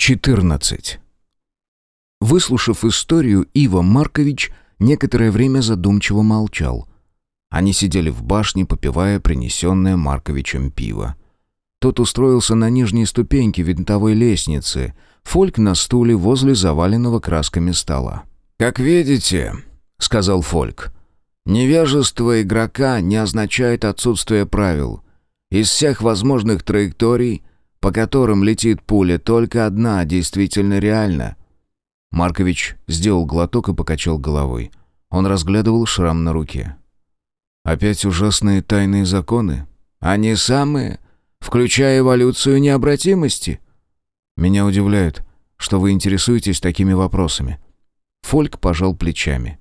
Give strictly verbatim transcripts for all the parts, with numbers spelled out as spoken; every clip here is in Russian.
четырнадцать. Выслушав историю, Иво Маркович некоторое время задумчиво молчал. Они сидели в башне, попивая принесенное Марковичем пиво. Тот устроился на нижней ступеньке винтовой лестницы, Фольк на стуле возле заваленного красками стола. «Как видите, — сказал Фольк, — невежество игрока не означает отсутствие правил. Из всех возможных траекторий, по которым летит пуля, только одна действительно реальна». Маркович сделал глоток и покачал головой. Он разглядывал шрам на руке. «Опять ужасные тайные законы? Они самые, включая эволюцию необратимости?» «Меня удивляет, что вы интересуетесь такими вопросами». Фольк пожал плечами.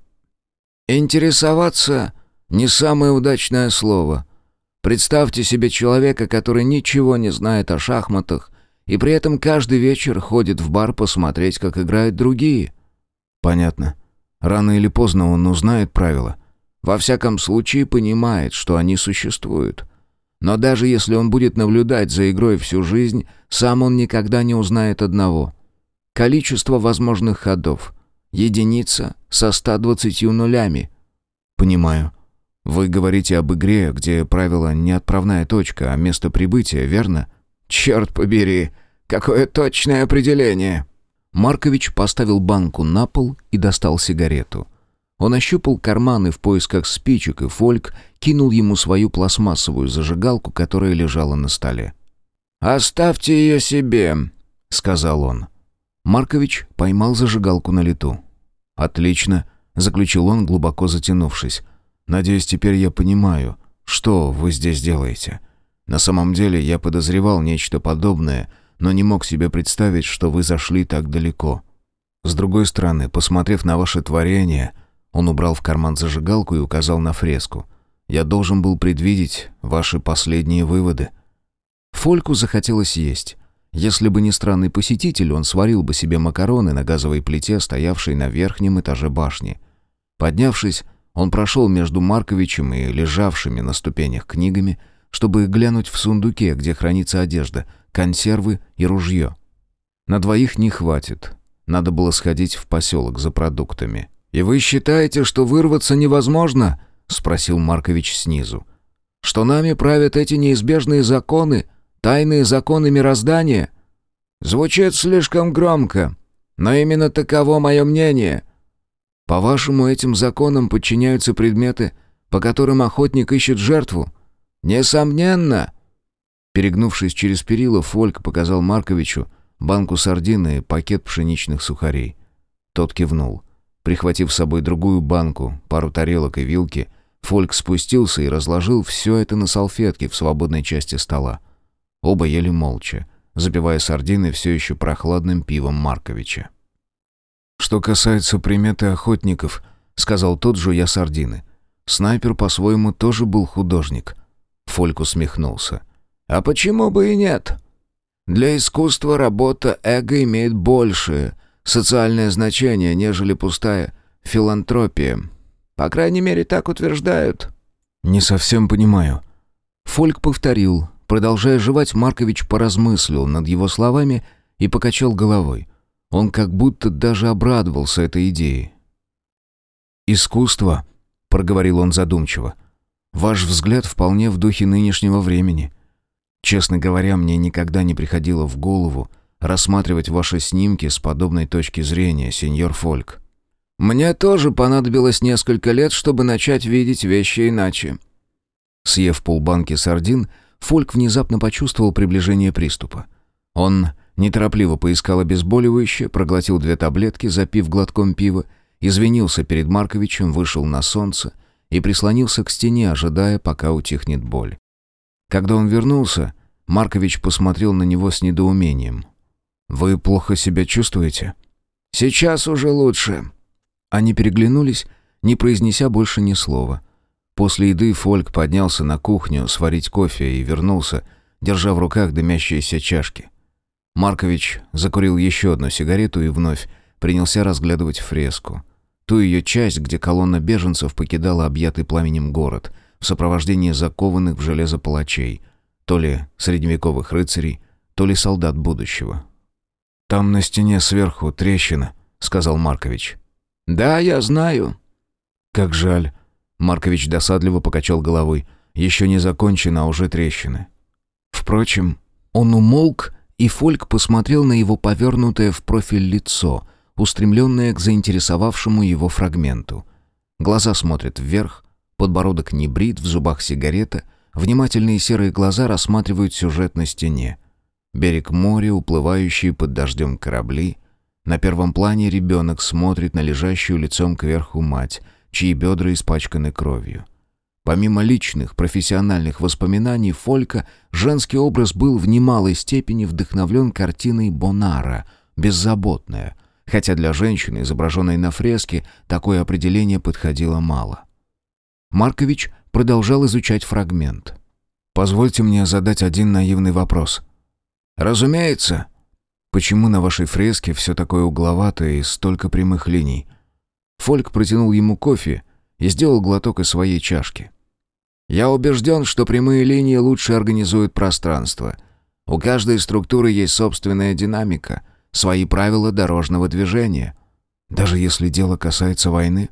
«Интересоваться — не самое удачное слово. Представьте себе человека, который ничего не знает о шахматах, и при этом каждый вечер ходит в бар посмотреть, как играют другие». «Понятно. Рано или поздно он узнает правила. Во всяком случае, понимает, что они существуют. Но даже если он будет наблюдать за игрой всю жизнь, сам он никогда не узнает одного. Количество возможных ходов. Единица со ста двадцатью нулями». «Понимаю. Вы говорите об игре, где правило не отправная точка, а место прибытия, верно?» «Черт побери! Какое точное определение!» Маркович поставил банку на пол и достал сигарету. Он ощупал карманы в поисках спичек, и Фольк кинул ему свою пластмассовую зажигалку, которая лежала на столе. «Оставьте ее себе», — сказал он. Маркович поймал зажигалку на лету. «Отлично», — заключил он, глубоко затянувшись. «Надеюсь, теперь я понимаю, что вы здесь делаете. На самом деле я подозревал нечто подобное, но не мог себе представить, что вы зашли так далеко. С другой стороны, посмотрев на ваше творение...» Он убрал в карман зажигалку и указал на фреску. «Я должен был предвидеть ваши последние выводы». Фольку захотелось есть. Если бы не странный посетитель, он сварил бы себе макароны на газовой плите, стоявшей на верхнем этаже башни. Поднявшись, он прошел между Марковичем и лежавшими на ступенях книгами, чтобы глянуть в сундуке, где хранится одежда, консервы и ружье. На двоих не хватит. Надо было сходить в поселок за продуктами. «И вы считаете, что вырваться невозможно?» — спросил Маркович снизу. «Что нами правят эти неизбежные законы, тайные законы мироздания?» «Звучит слишком громко, но именно таково мое мнение». «По-вашему, этим законам подчиняются предметы, по которым охотник ищет жертву?» «Несомненно». Перегнувшись через перила, Фольк показал Марковичу банку сардины и пакет пшеничных сухарей. Тот кивнул. Прихватив с собой другую банку, пару тарелок и вилки, Фольк спустился и разложил все это на салфетке в свободной части стола. Оба ели молча, запивая сардины все еще прохладным пивом Марковича. «Что касается приметы охотников», — сказал тот, жуя сардины, — «снайпер по-своему тоже был художник». Фольк усмехнулся. «А почему бы и нет? Для искусства работа эго имеет большее социальное значение, нежели пустая филантропия. По крайней мере, так утверждают». «Не совсем понимаю». Фольк повторил. Продолжая жевать, Маркович поразмыслил над его словами и покачал головой. Он как будто даже обрадовался этой идее. «Искусство», — проговорил он задумчиво, — «ваш взгляд вполне в духе нынешнего времени. Честно говоря, мне никогда не приходило в голову рассматривать ваши снимки с подобной точки зрения, сеньор Фольк». «Мне тоже понадобилось несколько лет, чтобы начать видеть вещи иначе». Съев полбанки сардин, Фольк внезапно почувствовал приближение приступа. Он неторопливо поискал обезболивающее, проглотил две таблетки, запив глотком пива, извинился перед Марковичем, вышел на солнце и прислонился к стене, ожидая, пока утихнет боль. Когда он вернулся, Маркович посмотрел на него с недоумением. «Вы плохо себя чувствуете?» «Сейчас уже лучше». Они переглянулись, не произнеся больше ни слова. После еды Фольк поднялся на кухню сварить кофе и вернулся, держа в руках дымящиеся чашки. Маркович закурил еще одну сигарету и вновь принялся разглядывать фреску. Ту ее часть, где колонна беженцев покидала объятый пламенем город в сопровождении закованных в железо палачей, то ли средневековых рыцарей, то ли солдат будущего. «Там на стене сверху трещина», — сказал Маркович. «Да, я знаю». «Как жаль». Маркович досадливо покачал головой. «Еще не закончено, а уже трещины». Впрочем, он умолк, и Фольк посмотрел на его повернутое в профиль лицо, устремленное к заинтересовавшему его фрагменту. Глаза смотрят вверх, подбородок не брит, в зубах сигарета, внимательные серые глаза рассматривают сюжет на стене. Берег моря, уплывающие под дождем корабли. На первом плане ребенок смотрит на лежащую лицом кверху мать, чьи бедра испачканы кровью. Помимо личных, профессиональных воспоминаний Фолька, женский образ был в немалой степени вдохновлен картиной Бонара «Беззаботная», хотя для женщины, изображенной на фреске, такое определение подходило мало. Маркович продолжал изучать фрагмент. «Позвольте мне задать один наивный вопрос». «Разумеется». «Почему на вашей фреске все такое угловатое и столько прямых линий?» Фольк протянул ему кофе и сделал глоток из своей чашки. «Я убежден, что прямые линии лучше организуют пространство. У каждой структуры есть собственная динамика, свои правила дорожного движения. Даже если дело касается войны?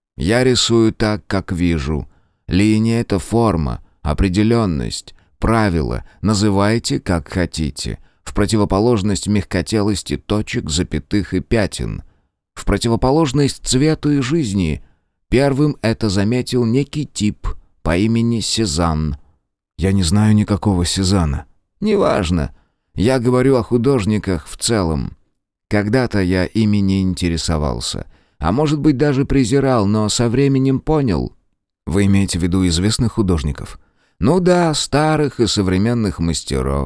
Я рисую так, как вижу. Линия — это форма, определенность, правила, называйте как хотите. В противоположность мягкотелости точек, запятых и пятен. В противоположность цвету и жизни. Первым это заметил некий тип по имени Сезанн. Я не знаю никакого Сезанна. Неважно. Я говорю о художниках в целом. Когда-то я ими не интересовался. А может быть, даже презирал, но со временем понял. Вы имеете в виду известных художников? Ну да, старых и современных мастеров.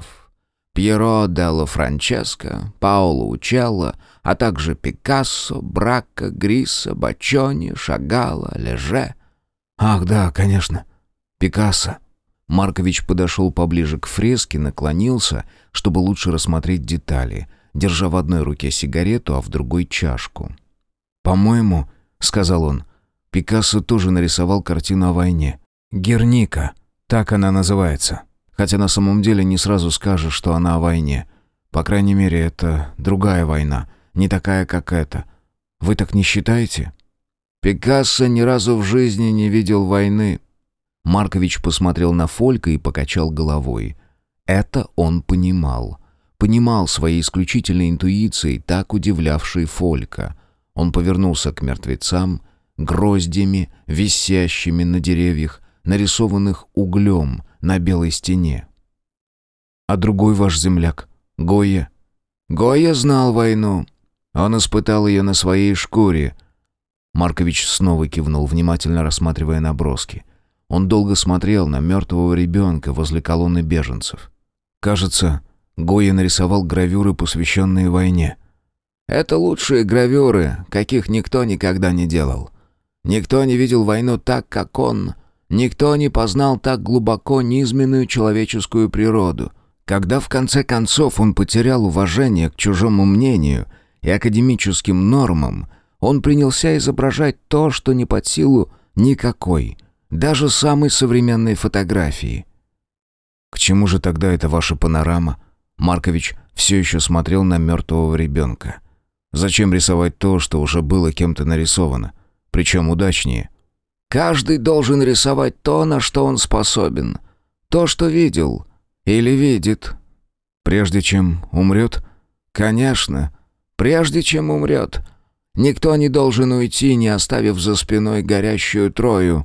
Пьеро делло Франческо, Паоло Учелло, а также Пикассо, Бракко, Гриссо, Баччони, Шагало, Леже. Ах, да, конечно, Пикассо. Маркович подошел поближе к фреске, наклонился, чтобы лучше рассмотреть детали, держа в одной руке сигарету, а в другой чашку. «По-моему, — сказал он, — Пикассо тоже нарисовал картину о войне. «Герника», так она называется. Хотя на самом деле не сразу скажешь, что она о войне. По крайней мере, это другая война, не такая, как эта. Вы так не считаете?» «Пикассо ни разу в жизни не видел войны». Маркович посмотрел на Фолька и покачал головой. Это он понимал. Понимал своей исключительной интуицией, так удивлявшей Фолька. Он повернулся к мертвецам, гроздями, висящими на деревьях, нарисованных углем на белой стене. «А другой ваш земляк, Гойя?» «Гойя знал войну. Он испытал ее на своей шкуре». Маркович снова кивнул, внимательно рассматривая наброски. Он долго смотрел на мертвого ребенка возле колонны беженцев. Кажется, Гойя нарисовал гравюры, посвященные войне. «Это лучшие гравюры, каких никто никогда не делал. Никто не видел войну так, как он. Никто не познал так глубоко низменную человеческую природу. Когда в конце концов он потерял уважение к чужому мнению и академическим нормам, он принялся изображать то, что не под силу никакой, даже самой современной фотографии». «К чему же тогда эта ваша панорама?» Маркович все еще смотрел на мертвого ребенка. «Зачем рисовать то, что уже было кем-то нарисовано? Причем удачнее». «Каждый должен рисовать то, на что он способен. То, что видел. Или видит». «Прежде чем умрет?» «Конечно. Прежде чем умрет. Никто не должен уйти, не оставив за спиной горящую Трою».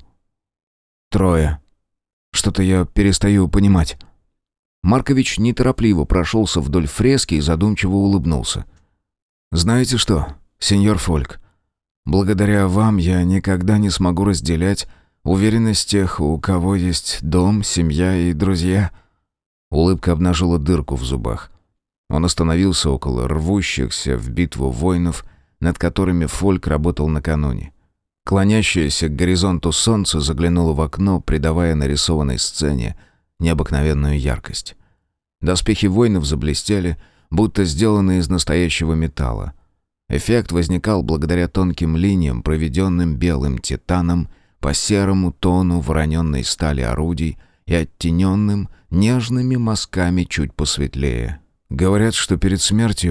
«Троя. Что-то я перестаю понимать». Маркович неторопливо прошелся вдоль фрески и задумчиво улыбнулся. «Знаете что, сеньор Фольк, благодаря вам я никогда не смогу разделять уверенность тех, у кого есть дом, семья и друзья». Улыбка обнажила дырку в зубах. Он остановился около рвущихся в битву воинов, над которыми Фольк работал накануне. Клонящееся к горизонту солнце заглянуло в окно, придавая нарисованной сцене необыкновенную яркость. Доспехи воинов заблестели, будто сделанные из настоящего металла. Эффект возникал благодаря тонким линиям, проведенным белым титаном по серому тону вороненной стали орудий и оттененным нежными мазками чуть посветлее. «Говорят, что перед смертью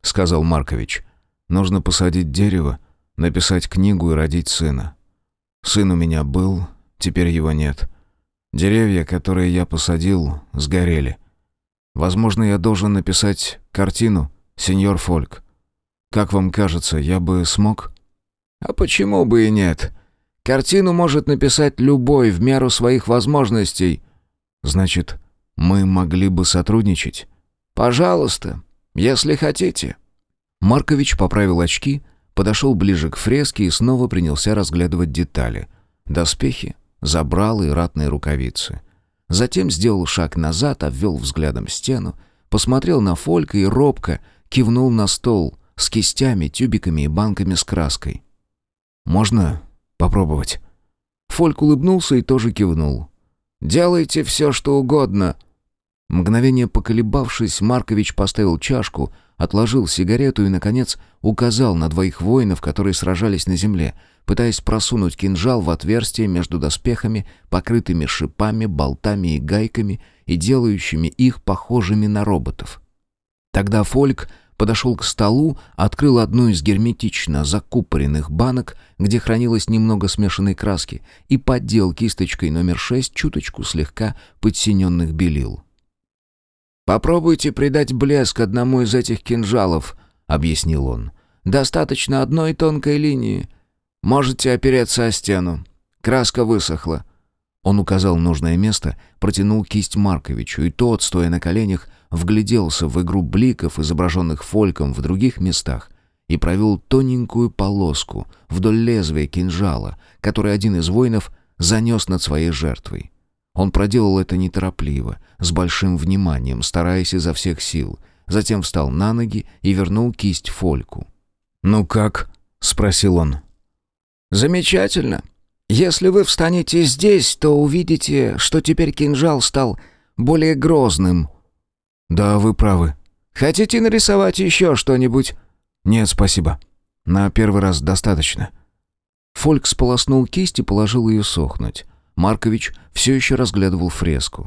сказал Маркович. «Нужно посадить дерево, написать книгу и родить сына. Сын у меня был, теперь его нет. Деревья, которые я посадил, сгорели. Возможно, я должен написать картину, сеньор Фольк. Как вам кажется, я бы смог?» «А почему бы и нет? Картину может написать любой в меру своих возможностей». «Значит, мы могли бы сотрудничать?» «Пожалуйста, если хотите». Маркович поправил очки, подошел ближе к фреске и снова принялся разглядывать детали. Доспехи, забралы и ратные рукавицы. Затем сделал шаг назад, обвел взглядом стену, посмотрел на Фолька и робко кивнул на стол с кистями, тюбиками и банками с краской. «Можно попробовать?» Фольк улыбнулся и тоже кивнул. «Делайте все, что угодно». Мгновение поколебавшись, Маркович поставил чашку, отложил сигарету и, наконец, указал на двоих воинов, которые сражались на земле, пытаясь просунуть кинжал в отверстие между доспехами, покрытыми шипами, болтами и гайками, и делающими их похожими на роботов. Тогда Фольк подошел к столу, открыл одну из герметично закупоренных банок, где хранилось немного смешанной краски, и поддел кисточкой номер шесть чуточку слегка подсиненных белил. «Попробуйте придать блеск одному из этих кинжалов», — объяснил он. «Достаточно одной тонкой линии. Можете опереться о стену. Краска высохла». Он указал нужное место, протянул кисть Марковичу, и тот, стоя на коленях, вгляделся в игру бликов, изображенных Фольком в других местах, и провел тоненькую полоску вдоль лезвия кинжала, который один из воинов занес над своей жертвой. Он проделал это неторопливо, с большим вниманием, стараясь изо всех сил. Затем встал на ноги и вернул кисть Фольку. «Ну как?» — спросил он. «Замечательно. Если вы встанете здесь, то увидите, что теперь кинжал стал более грозным». «Да, вы правы. Хотите нарисовать еще что-нибудь?» «Нет, спасибо. На первый раз достаточно». Фольк сполоснул кисть и положил ее сохнуть. Маркович все еще разглядывал фреску.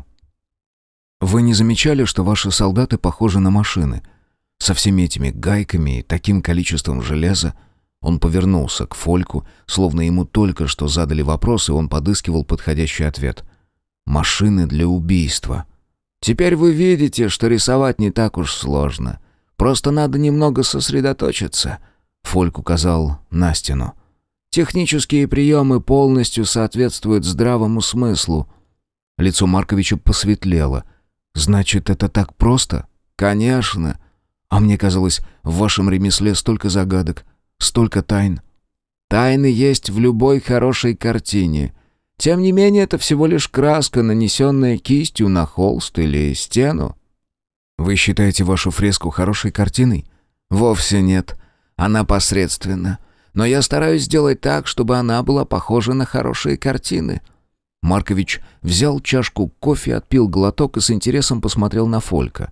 «Вы не замечали, что ваши солдаты похожи на машины? Со всеми этими гайками и таким количеством железа?» Он повернулся к Фольку, словно ему только что задали вопрос, и он подыскивал подходящий ответ. «Машины для убийства». «Теперь вы видите, что рисовать не так уж сложно. Просто надо немного сосредоточиться», — Фольк указал на стену. «Технические приемы полностью соответствуют здравому смыслу». Лицо Марковича посветлело. «Значит, это так просто?» «Конечно. А мне казалось, в вашем ремесле столько загадок, столько тайн». «Тайны есть в любой хорошей картине. Тем не менее, это всего лишь краска, нанесенная кистью на холст или стену». «Вы считаете вашу фреску хорошей картиной?» «Вовсе нет. Она посредственна. Но я стараюсь сделать так, чтобы она была похожа на хорошие картины». Маркович взял чашку кофе, отпил глоток и с интересом посмотрел на Фолька.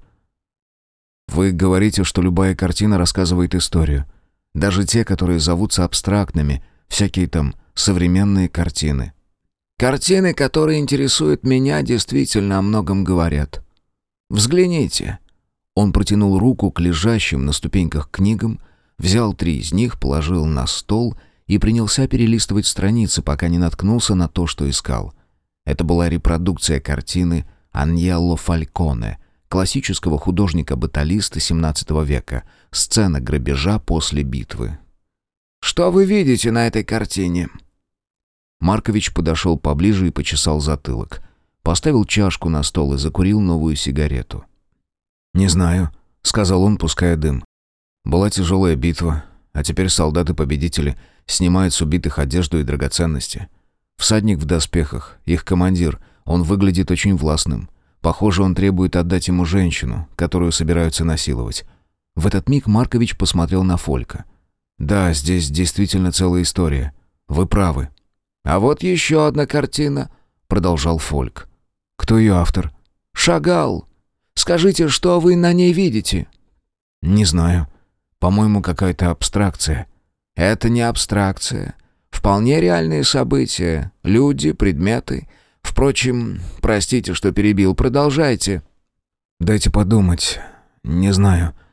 «Вы говорите, что любая картина рассказывает историю. Даже те, которые зовутся абстрактными, всякие там современные картины». «Картины, которые интересуют меня, действительно о многом говорят. Взгляните». Он протянул руку к лежащим на ступеньках книгам, взял три из них, положил на стол и принялся перелистывать страницы, пока не наткнулся на то, что искал. Это была репродукция картины Аньелло Фальконе, классического художника-баталиста семнадцатого века, сцена грабежа после битвы. «Что вы видите на этой картине?» Маркович подошел поближе и почесал затылок. Поставил чашку на стол и закурил новую сигарету. «Не знаю», — сказал он, пуская дым. «Была тяжелая битва, а теперь солдаты-победители снимают с убитых одежду и драгоценности. Всадник в доспехах, их командир, он выглядит очень властным. Похоже, он требует отдать ему женщину, которую собираются насиловать». В этот миг Маркович посмотрел на Фолька. «Да, здесь действительно целая история. Вы правы». «А вот еще одна картина», — продолжал Фольк. «Кто ее автор?» «Шагал. Скажите, что вы на ней видите?» «Не знаю. По-моему, какая-то абстракция». «Это не абстракция. Вполне реальные события. Люди, предметы. Впрочем, простите, что перебил. Продолжайте». «Дайте подумать. Не знаю.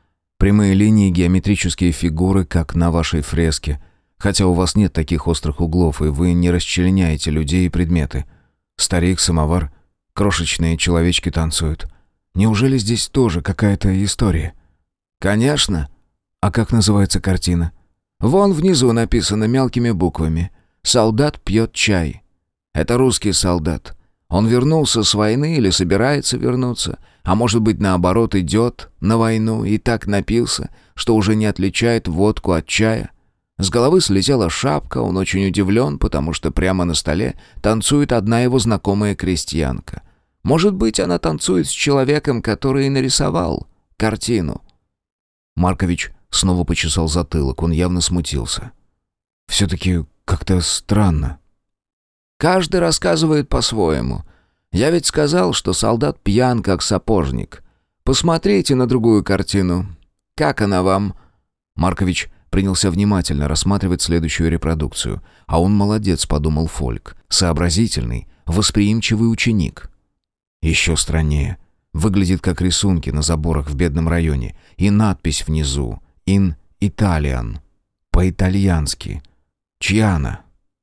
Прямые линии, геометрические фигуры, как на вашей фреске. Хотя у вас нет таких острых углов, и вы не расчленяете людей и предметы. Старик, самовар, крошечные человечки танцуют. Неужели здесь тоже какая-то история? Конечно. А как называется картина? Вон внизу написано мелкими буквами. «Солдат пьет чай». Это русский солдат. Он вернулся с войны или собирается вернуться, а может быть, наоборот, идет на войну и так напился, что уже не отличает водку от чая. С головы слетела шапка, он очень удивлен, потому что прямо на столе танцует одна его знакомая крестьянка. Может быть, она танцует с человеком, который и нарисовал картину. Маркович снова почесал затылок, он явно смутился. «Все-таки как-то странно». «Каждый рассказывает по-своему. Я ведь сказал, что солдат пьян, как сапожник. Посмотрите на другую картину. Как она вам?» Маркович принялся внимательно рассматривать следующую репродукцию. «А он молодец», — подумал Фольк. «Сообразительный, восприимчивый ученик». Еще страннее. Выглядит как рисунки на заборах в бедном районе. И надпись внизу «In Italian». По-итальянски. Чья она?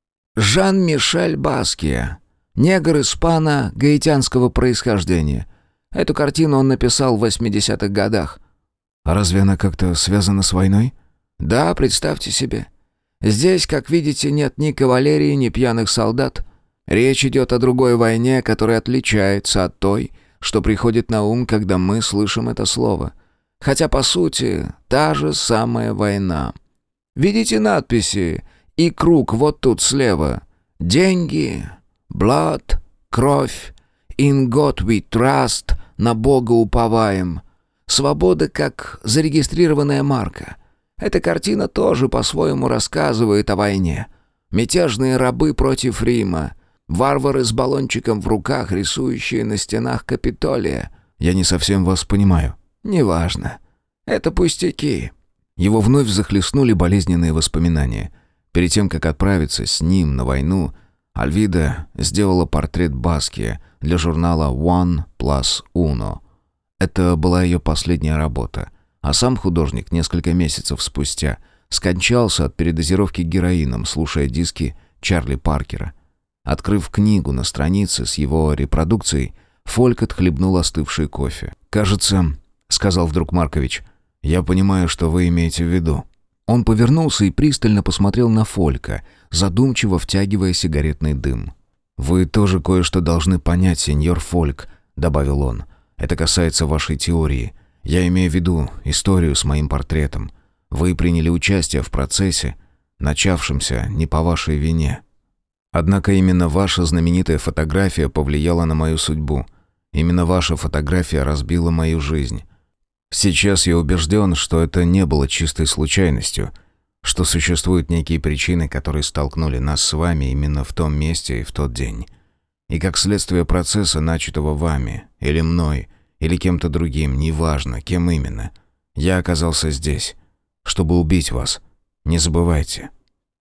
Жан-Мишель Баския. Негр испано-гаитянского происхождения. Эту картину он написал в восьмидесятых годах. А разве она как-то связана с войной? Да, представьте себе. Здесь, как видите, нет ни кавалерии, ни пьяных солдат. Речь идет о другой войне, которая отличается от той, что приходит на ум, когда мы слышим это слово. Хотя, по сути, та же самая война. Видите надписи и круг вот тут слева? Деньги, blood, кровь, in God we trust, на Бога уповаем. Свобода как зарегистрированная марка. Эта картина тоже по-своему рассказывает о войне. Мятежные рабы против Рима. Варвары с баллончиком в руках, рисующие на стенах Капитолия. Я не совсем вас понимаю. Неважно. Это пустяки. Его вновь захлестнули болезненные воспоминания. Перед тем, как отправиться с ним на войну, Альвида сделала портрет Баския для журнала One Plus Uno. Это была ее последняя работа. А сам художник несколько месяцев спустя скончался от передозировки героином, слушая диски Чарли Паркера. Открыв книгу на странице с его репродукцией, Фольк отхлебнул остывший кофе. «Кажется, — сказал вдруг Маркович, — я понимаю, что вы имеете в виду». Он повернулся и пристально посмотрел на Фолька, задумчиво втягивая сигаретный дым. «Вы тоже кое-что должны понять, сеньор Фольк», — добавил он. «Это касается вашей теории. Я имею в виду историю с моим портретом. Вы приняли участие в процессе, начавшемся не по вашей вине. Однако именно ваша знаменитая фотография повлияла на мою судьбу. Именно ваша фотография разбила мою жизнь. Сейчас я убежден, что это не было чистой случайностью, что существуют некие причины, которые столкнули нас с вами именно в том месте и в тот день. И как следствие процесса, начатого вами, или мной, или кем-то другим, неважно, кем именно, я оказался здесь, чтобы убить вас. Не забывайте».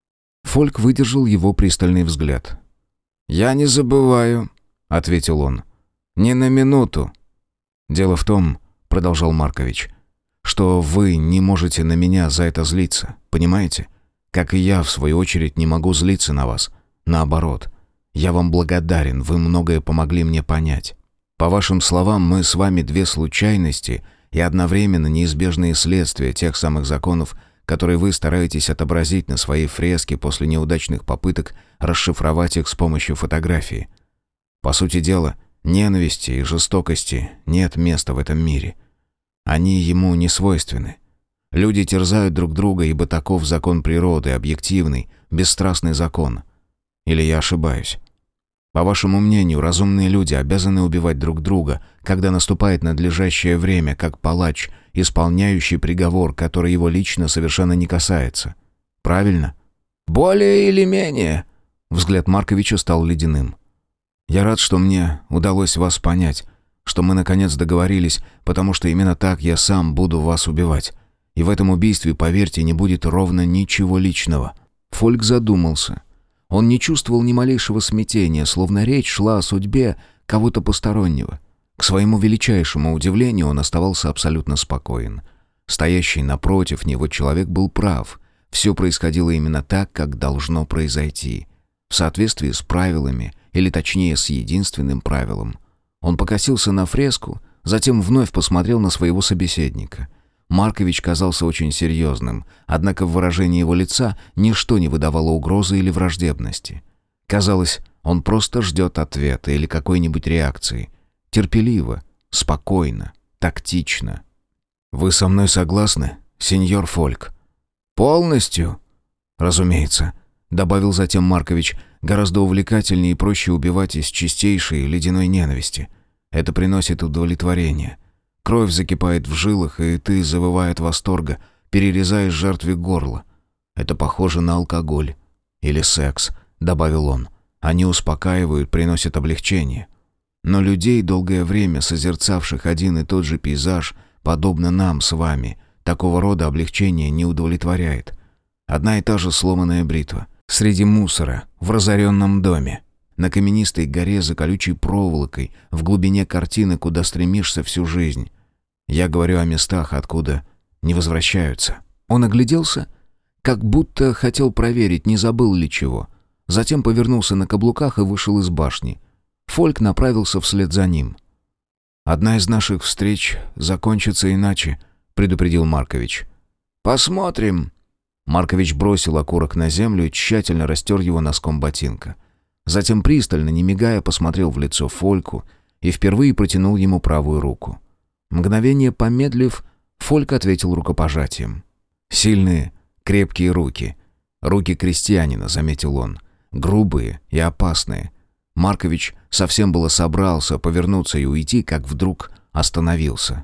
Фольк выдержал его пристальный взгляд. «Я не забываю», — ответил он. «Ни на минуту». «Дело в том, — продолжал Маркович, — что вы не можете на меня за это злиться, понимаете? Как и я, в свою очередь, не могу злиться на вас. Наоборот, я вам благодарен, вы многое помогли мне понять. По вашим словам, мы с вами две случайности и одновременно неизбежные следствия тех самых законов, которые вы стараетесь отобразить на своей фреске после неудачных попыток расшифровать их с помощью фотографии. По сути дела, ненависти и жестокости нет места в этом мире. Они ему не свойственны. Люди терзают друг друга, ибо таков закон природы, объективный, бесстрастный закон. Или я ошибаюсь? По вашему мнению, разумные люди обязаны убивать друг друга, когда наступает надлежащее время, как палач, исполняющий приговор, который его лично совершенно не касается. Правильно? Более или менее. Взгляд Марковича стал ледяным. Я рад, что мне удалось вас понять, что мы наконец договорились, потому что именно так я сам буду вас убивать. И в этом убийстве, поверьте, не будет ровно ничего личного. Фольк задумался. Он не чувствовал ни малейшего смятения, словно речь шла о судьбе кого-то постороннего. К своему величайшему удивлению он оставался абсолютно спокоен. Стоящий напротив него человек был прав. Все происходило именно так, как должно произойти. В соответствии с правилами, или точнее с единственным правилом. Он покосился на фреску, затем вновь посмотрел на своего собеседника. Маркович казался очень серьезным, однако в выражении его лица ничто не выдавало угрозы или враждебности. Казалось, он просто ждет ответа или какой-нибудь реакции. Терпеливо, спокойно, тактично. «Вы со мной согласны, сеньор Фольк?» «Полностью?» «Разумеется», — добавил затем Маркович, «гораздо увлекательнее и проще убивать из чистейшей ледяной ненависти. Это приносит удовлетворение. Кровь закипает в жилах, и ты, завывая от восторга, перерезаешь жертве горло. Это похоже на алкоголь. Или секс», — добавил он. «Они успокаивают, приносят облегчение. Но людей, долгое время созерцавших один и тот же пейзаж, подобно нам с вами, такого рода облегчение не удовлетворяет. Одна и та же сломанная бритва. Среди мусора, в разоренном доме. На каменистой горе за колючей проволокой, в глубине картины, куда стремишься всю жизнь. Я говорю о местах, откуда не возвращаются». Он огляделся, как будто хотел проверить, не забыл ли чего. Затем повернулся на каблуках и вышел из башни. Фольк направился вслед за ним. «Одна из наших встреч закончится иначе», — предупредил Маркович. «Посмотрим». Маркович бросил окурок на землю и тщательно растер его носком ботинка. Затем пристально, не мигая, посмотрел в лицо Фольку и впервые протянул ему правую руку. Мгновение помедлив, Фольк ответил рукопожатием. «Сильные, крепкие руки. Руки крестьянина», — заметил он. «Грубые и опасные». Маркович совсем было собрался повернуться и уйти, как вдруг остановился.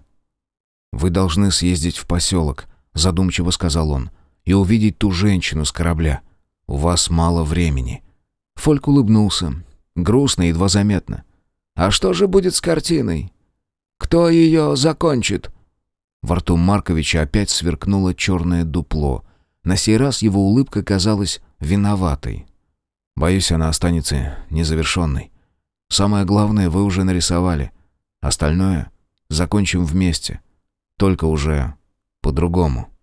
«Вы должны съездить в поселок», — задумчиво сказал он, «и увидеть ту женщину с корабля. У вас мало времени». Фольк улыбнулся. Грустно, едва заметно. «А что же будет с картиной? Кто ее закончит?» Во рту Марковича опять сверкнуло черное дупло. На сей раз его улыбка казалась виноватой. «Боюсь, она останется незавершенной. Самое главное вы уже нарисовали. Остальное закончим вместе. Только уже по-другому».